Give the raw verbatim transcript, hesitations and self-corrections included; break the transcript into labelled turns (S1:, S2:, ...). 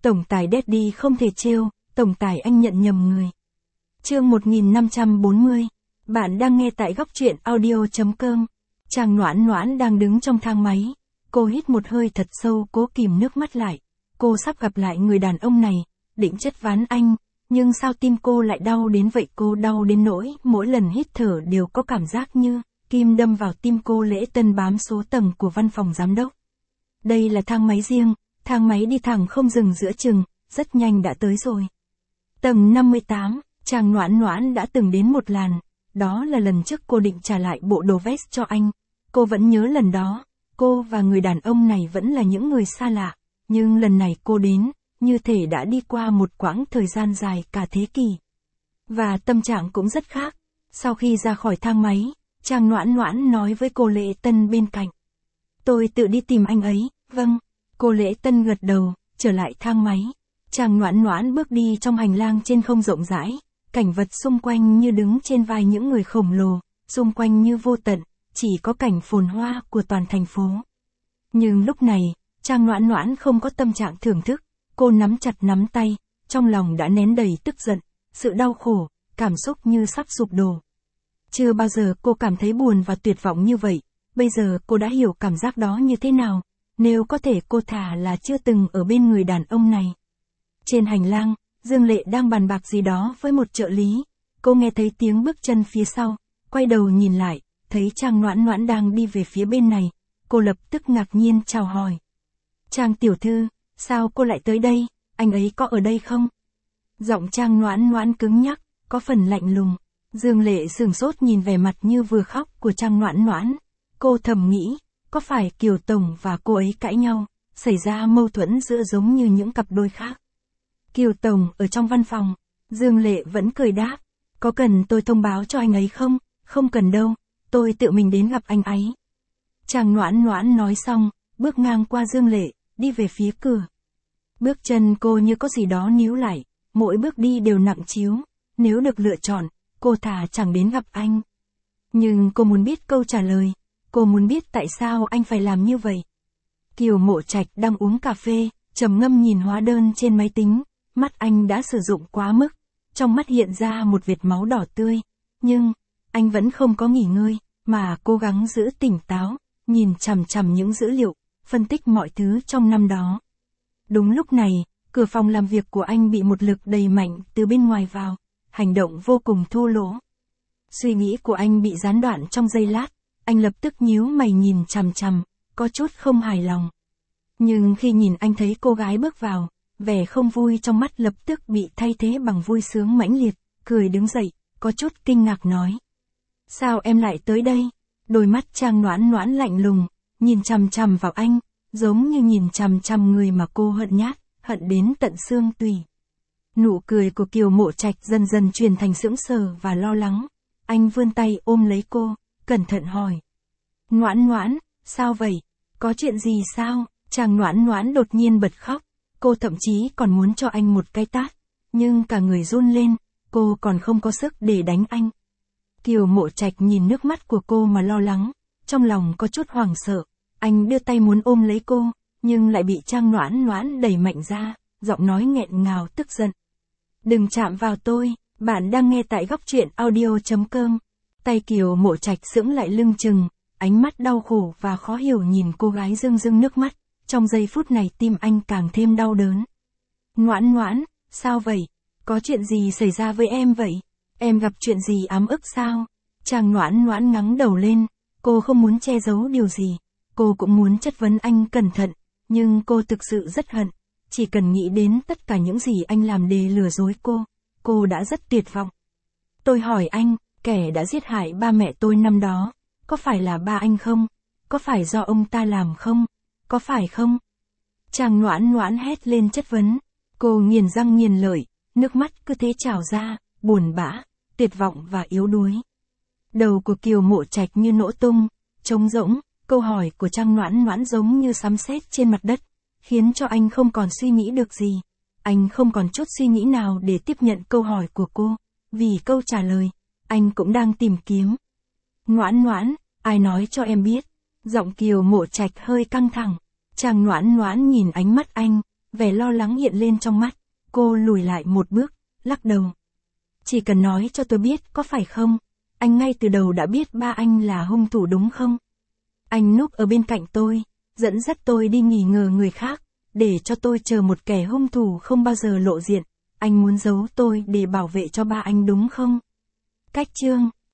S1: Tổng tài Daddy không thể trêu, tổng tài anh nhận nhầm người. Chương một nghìn năm trăm bốn mươi. Bạn đang nghe tại góc truyện audio chấm com. Trang Noãn Noãn đang đứng trong thang máy. Cô hít một hơi thật sâu, cố kìm nước mắt lại. Cô sắp gặp lại người đàn ông này, định chất vấn anh, nhưng sao tim cô lại đau đến vậy? Cô đau đến nỗi mỗi lần hít thở đều có cảm giác như kim đâm vào tim cô. Lễ tân bám số tầng của văn phòng giám đốc. Đây là thang máy riêng, thang máy đi thẳng không dừng giữa chừng, rất nhanh đã tới rồi. Tầng năm mươi tám, Trang Noãn Noãn đã từng đến một lần, đó là lần trước cô định trả lại bộ đồ vest cho anh. Cô vẫn nhớ lần đó, cô và người đàn ông này vẫn là những người xa lạ, nhưng lần này cô đến, như thể đã đi qua một quãng thời gian dài cả thế kỷ. Và tâm trạng cũng rất khác. Sau khi ra khỏi thang máy, Trang Noãn Noãn nói với cô Lễ Tân bên cạnh. Tôi tự đi tìm anh ấy. Vâng. Cô Lễ Tân gật đầu, trở lại thang máy. Trang Noãn Noãn bước đi trong hành lang trên không rộng rãi, cảnh vật xung quanh như đứng trên vai những người khổng lồ, xung quanh như vô tận, chỉ có cảnh phồn hoa của toàn thành phố. Nhưng lúc này, Trang Noãn Noãn không có tâm trạng thưởng thức, cô nắm chặt nắm tay, trong lòng đã nén đầy tức giận, sự đau khổ, cảm xúc như sắp sụp đổ. Chưa bao giờ cô cảm thấy buồn và tuyệt vọng như vậy, bây giờ cô đã hiểu cảm giác đó như thế nào, nếu có thể cô thà là chưa từng ở bên người đàn ông này. Trên hành lang, Dương Lệ đang bàn bạc gì đó với một trợ lý, cô nghe thấy tiếng bước chân phía sau, quay đầu nhìn lại, thấy Trang Noãn Noãn đang đi về phía bên này, cô lập tức ngạc nhiên chào hỏi. Trang tiểu thư, sao cô lại tới đây, anh ấy có ở đây không? Giọng Trang Noãn Noãn cứng nhắc, có phần lạnh lùng. Dương Lệ sửng sốt nhìn vẻ mặt như vừa khóc của Trang Noãn Noãn. Cô thầm nghĩ, có phải Kiều Tổng và cô ấy cãi nhau, xảy ra mâu thuẫn giữa giống như những cặp đôi khác? Kiều Tổng ở trong văn phòng, Dương Lệ vẫn cười đáp, có cần tôi thông báo cho anh ấy không? Không cần đâu, tôi tự mình đến gặp anh ấy. Trang Noãn Noãn nói xong, bước ngang qua Dương Lệ, đi về phía cửa. Bước chân cô như có gì đó níu lại, mỗi bước đi đều nặng trĩu, nếu được lựa chọn, cô thà chẳng đến gặp anh. Nhưng cô muốn biết câu trả lời, cô muốn biết tại sao anh phải làm như vậy. Kiều Mộ Trạch đang uống cà phê, trầm ngâm nhìn hóa đơn trên máy tính, mắt anh đã sử dụng quá mức, trong mắt hiện ra một vệt máu đỏ tươi, nhưng anh vẫn không có nghỉ ngơi, mà cố gắng giữ tỉnh táo, nhìn chằm chằm những dữ liệu, phân tích mọi thứ trong năm đó. Đúng lúc này, cửa phòng làm việc của anh bị một lực đẩy mạnh từ bên ngoài vào, hành động vô cùng thô lỗ. Suy nghĩ của anh bị gián đoạn trong giây lát, anh lập tức nhíu mày nhìn chằm chằm, có chút không hài lòng. Nhưng khi nhìn anh thấy cô gái bước vào, vẻ không vui trong mắt lập tức bị thay thế bằng vui sướng mãnh liệt, cười đứng dậy, có chút kinh ngạc nói. Sao em lại tới đây? Đôi mắt Trang Noãn Noãn lạnh lùng, nhìn chằm chằm vào anh, giống như nhìn chằm chằm người mà cô hận nhát, hận đến tận xương tủy. Nụ cười của Kiều Mộ Trạch dần dần chuyển thành sững sờ và lo lắng. Anh vươn tay ôm lấy cô, cẩn thận hỏi. Noãn Noãn, sao vậy? Có chuyện gì sao? Trang Noãn Noãn đột nhiên bật khóc. Cô thậm chí còn muốn cho anh một cái tát, nhưng cả người run lên, cô còn không có sức để đánh anh. Kiều Mộ Trạch nhìn nước mắt của cô mà lo lắng, trong lòng có chút hoảng sợ. Anh đưa tay muốn ôm lấy cô, nhưng lại bị Trang Noãn Noãn đẩy mạnh ra, giọng nói nghẹn ngào tức giận. Đừng chạm vào tôi, bạn đang nghe tại góc truyện audio chấm com. Tay Kiều Mộ Trạch sững lại lưng chừng, ánh mắt đau khổ và khó hiểu nhìn cô gái rưng rưng nước mắt. Trong giây phút này tim anh càng thêm đau đớn. Noãn Noãn, sao vậy? Có chuyện gì xảy ra với em vậy? Em gặp chuyện gì ám ức sao? Trang Noãn Noãn ngẩng đầu lên, cô không muốn che giấu điều gì. Cô cũng muốn chất vấn anh cẩn thận, nhưng cô thực sự rất hận. Chỉ cần nghĩ đến tất cả những gì anh làm để lừa dối cô, cô đã rất tuyệt vọng. Tôi hỏi anh, kẻ đã giết hại ba mẹ tôi năm đó, có phải là ba anh không? Có phải do ông ta làm không? Có phải không? Trang Noãn Noãn hét lên chất vấn. Cô nghiến răng nghiến lợi, nước mắt cứ thế trào ra, buồn bã, tuyệt vọng và yếu đuối. Đầu của Kiều Mộ Trạch như nổ tung, trống rỗng, câu hỏi của Trang Noãn Noãn giống như sấm sét trên mặt đất, khiến cho anh không còn suy nghĩ được gì. Anh không còn chút suy nghĩ nào để tiếp nhận câu hỏi của cô, vì câu trả lời, anh cũng đang tìm kiếm. Noãn Noãn, ai nói cho em biết? Giọng Kiều Mộ Trạch hơi căng thẳng. Trang Noãn Noãn nhìn ánh mắt anh, Vẻ lo lắng hiện lên trong mắt, cô lùi lại một bước, lắc đầu. Chỉ cần nói cho tôi biết có phải không? Anh ngay từ đầu đã biết ba anh là hung thủ đúng không? Anh núp ở bên cạnh tôi, dẫn dắt tôi đi nghi ngờ người khác, để cho tôi chờ một kẻ hung thủ không bao giờ lộ diện. Anh muốn giấu tôi để bảo vệ cho ba anh đúng không? Cách chương